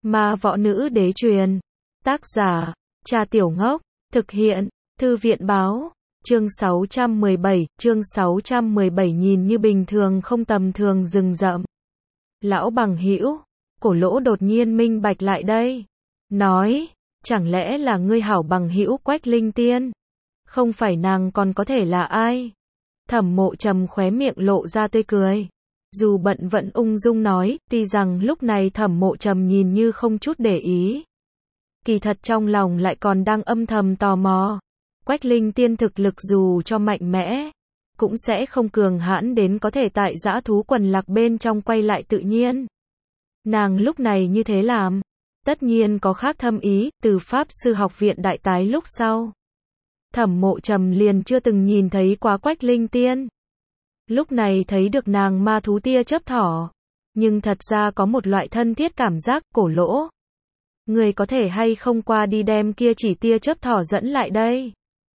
Ma võ nữ đế truyền. Tác giả, Trà Tiểu Ngốc. Thực hiện, Thư viện báo. Chương 617 nhìn như bình thường không tầm thường rừng rậm. Lão bằng hữu, Cổ Lỗ đột nhiên minh bạch lại đây. Nói, chẳng lẽ là ngươi hảo bằng hữu Quách Linh Tiên? Không phải nàng còn có thể là ai? Thẩm Mộ Trầm khóe miệng lộ ra tươi cười. Dù bận vẫn ung dung nói, tuy rằng lúc này Thẩm Mộ Trầm nhìn như không chút để ý. Kỳ thật trong lòng lại còn đang âm thầm tò mò. Quách Linh Tiên thực lực dù cho mạnh mẽ, cũng sẽ không cường hãn đến có thể tại dã thú quần lạc bên trong quay lại tự nhiên. Nàng lúc này như thế làm, tất nhiên có khác thâm ý, từ Pháp Sư Học viện đại tái lúc sau. Thẩm Mộ Trầm liền chưa từng nhìn thấy quá Quách Linh Tiên. Lúc này thấy được nàng ma thú tia chớp thỏ, nhưng thật ra có một loại thân thiết cảm giác. Cổ Lỗ, người có thể hay không qua đi đem kia chỉ tia chớp thỏ dẫn lại đây?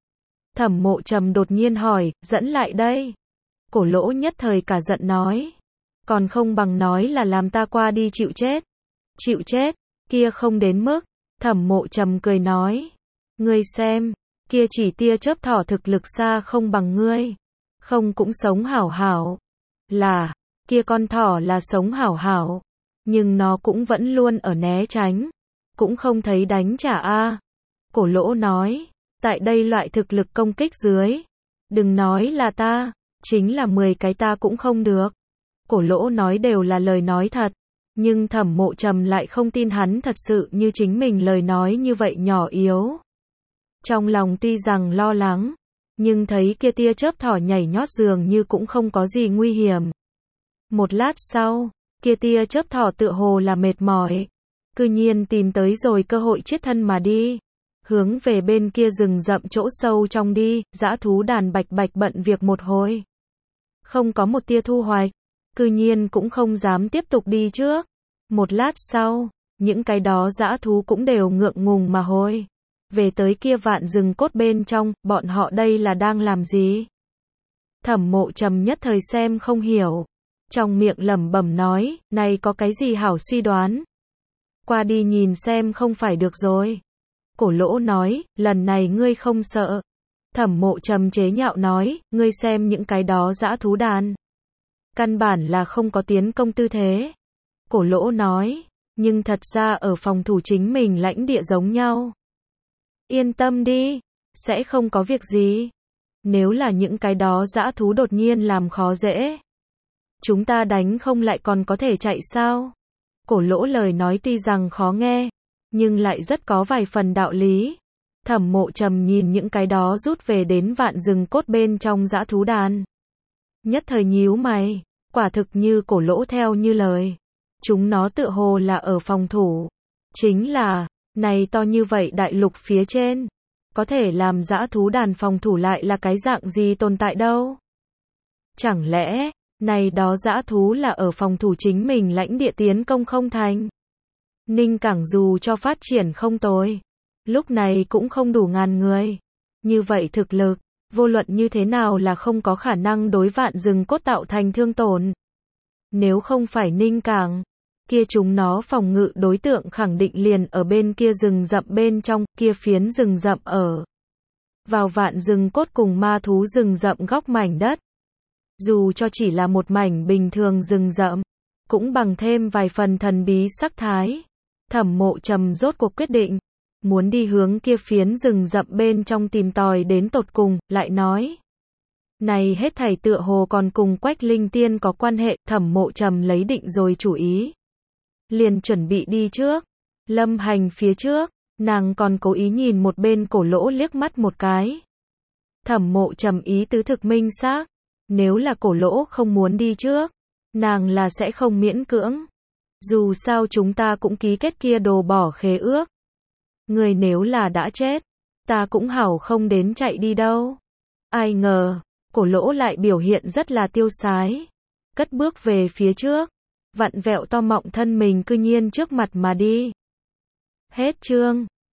Thẩm Mộ Trầm đột nhiên hỏi, dẫn lại đây? Cổ Lỗ nhất thời cả giận nói, còn không bằng nói là làm ta qua đi chịu chết. Chịu chết, kia không đến mức. Thẩm Mộ Trầm cười nói, ngươi xem, kia chỉ tia chớp thỏ thực lực xa không bằng ngươi, không cũng sống hảo hảo. Là, kia con thỏ là sống hảo hảo, nhưng nó cũng vẫn luôn ở né tránh, cũng không thấy đánh trả a. Cổ Lỗ nói, tại đây loại thực lực công kích dưới, đừng nói là ta, chính là 10 cái ta cũng không được. Cổ Lỗ nói đều là lời nói thật, nhưng Thẩm Mộ Trầm lại không tin hắn thật sự như chính mình lời nói như vậy nhỏ yếu. Trong lòng tuy rằng lo lắng, nhưng thấy kia tia chớp thỏ nhảy nhót dường như cũng không có gì nguy hiểm. Một lát sau, kia tia chớp thỏ tựa hồ là mệt mỏi, cư nhiên tìm tới rồi cơ hội chết thân mà đi, hướng về bên kia rừng rậm chỗ sâu trong đi. Dã thú đàn bạch bạch bận việc một hồi, không có một tia thu hoạch, cư nhiên cũng không dám tiếp tục đi trước. Một lát sau, những cái đó dã thú cũng đều ngượng ngùng mà hồi về tới kia vạn rừng cốt bên trong. Bọn họ đây là đang làm gì? Thẩm Mộ Trầm nhất thời xem không hiểu, trong miệng lẩm bẩm nói, này có cái gì hảo suy đoán? Qua đi nhìn xem không phải được rồi. Cổ Lỗ nói, lần này ngươi không sợ? Thẩm Mộ Trầm chế nhạo nói, ngươi xem những cái đó dã thú đàn, căn bản là không có tiến công tư thế. Cổ Lỗ nói, nhưng thật ra ở phòng thủ chính mình lãnh địa giống nhau. Yên tâm đi, sẽ không có việc gì. Nếu là những cái đó dã thú đột nhiên làm khó dễ, chúng ta đánh không lại còn có thể chạy sao? Cổ Lỗ lời nói tuy rằng khó nghe, nhưng lại rất có vài phần đạo lý. Thẩm Mộ Trầm nhìn những cái đó rút về đến vạn rừng cốt bên trong dã thú đàn, nhất thời nhíu mày, quả thực như Cổ Lỗ theo như lời, chúng nó tựa hồ là ở phòng thủ. Chính là, này to như vậy đại lục phía trên, có thể làm dã thú đàn phòng thủ lại là cái dạng gì tồn tại đâu? Chẳng lẽ, này đó dã thú là ở phòng thủ chính mình lãnh địa tiến công không thành? Ninh Cảng dù cho phát triển không tồi, lúc này cũng không đủ ngàn người. Như vậy thực lực, vô luận như thế nào là không có khả năng đối vạn rừng cốt tạo thành thương tổn. Nếu không phải Ninh Cảng, kia chúng nó phòng ngự đối tượng khẳng định liền ở bên kia rừng rậm bên trong. Kia phiến rừng rậm ở vào vạn rừng cốt cùng ma thú rừng rậm góc mảnh đất. Dù cho chỉ là một mảnh bình thường rừng rậm, cũng bằng thêm vài phần thần bí sắc thái. Thẩm Mộ Trầm rốt cuộc quyết định, muốn đi hướng kia phiến rừng rậm bên trong tìm tòi đến tột cùng. Lại nói, này hết thảy tựa hồ còn cùng Quách Linh Tiên có quan hệ. Thẩm Mộ Trầm lấy định rồi chủ ý, liền chuẩn bị đi trước. Lâm Hành phía trước, nàng còn cố ý nhìn một bên Cổ Lỗ liếc mắt một cái. Thẩm Mộ Trầm ý tứ thực minh xác, nếu là Cổ Lỗ không muốn đi trước, nàng là sẽ không miễn cưỡng. Dù sao chúng ta cũng ký kết kia đồ bỏ khế ước. Người nếu là đã chết, ta cũng hảo không đến chạy đi đâu. Ai ngờ, Cổ Lỗ lại biểu hiện rất là tiêu sái, cất bước về phía trước, vặn vẹo to mọng thân mình cư nhiên trước mặt mà đi. Hết chương.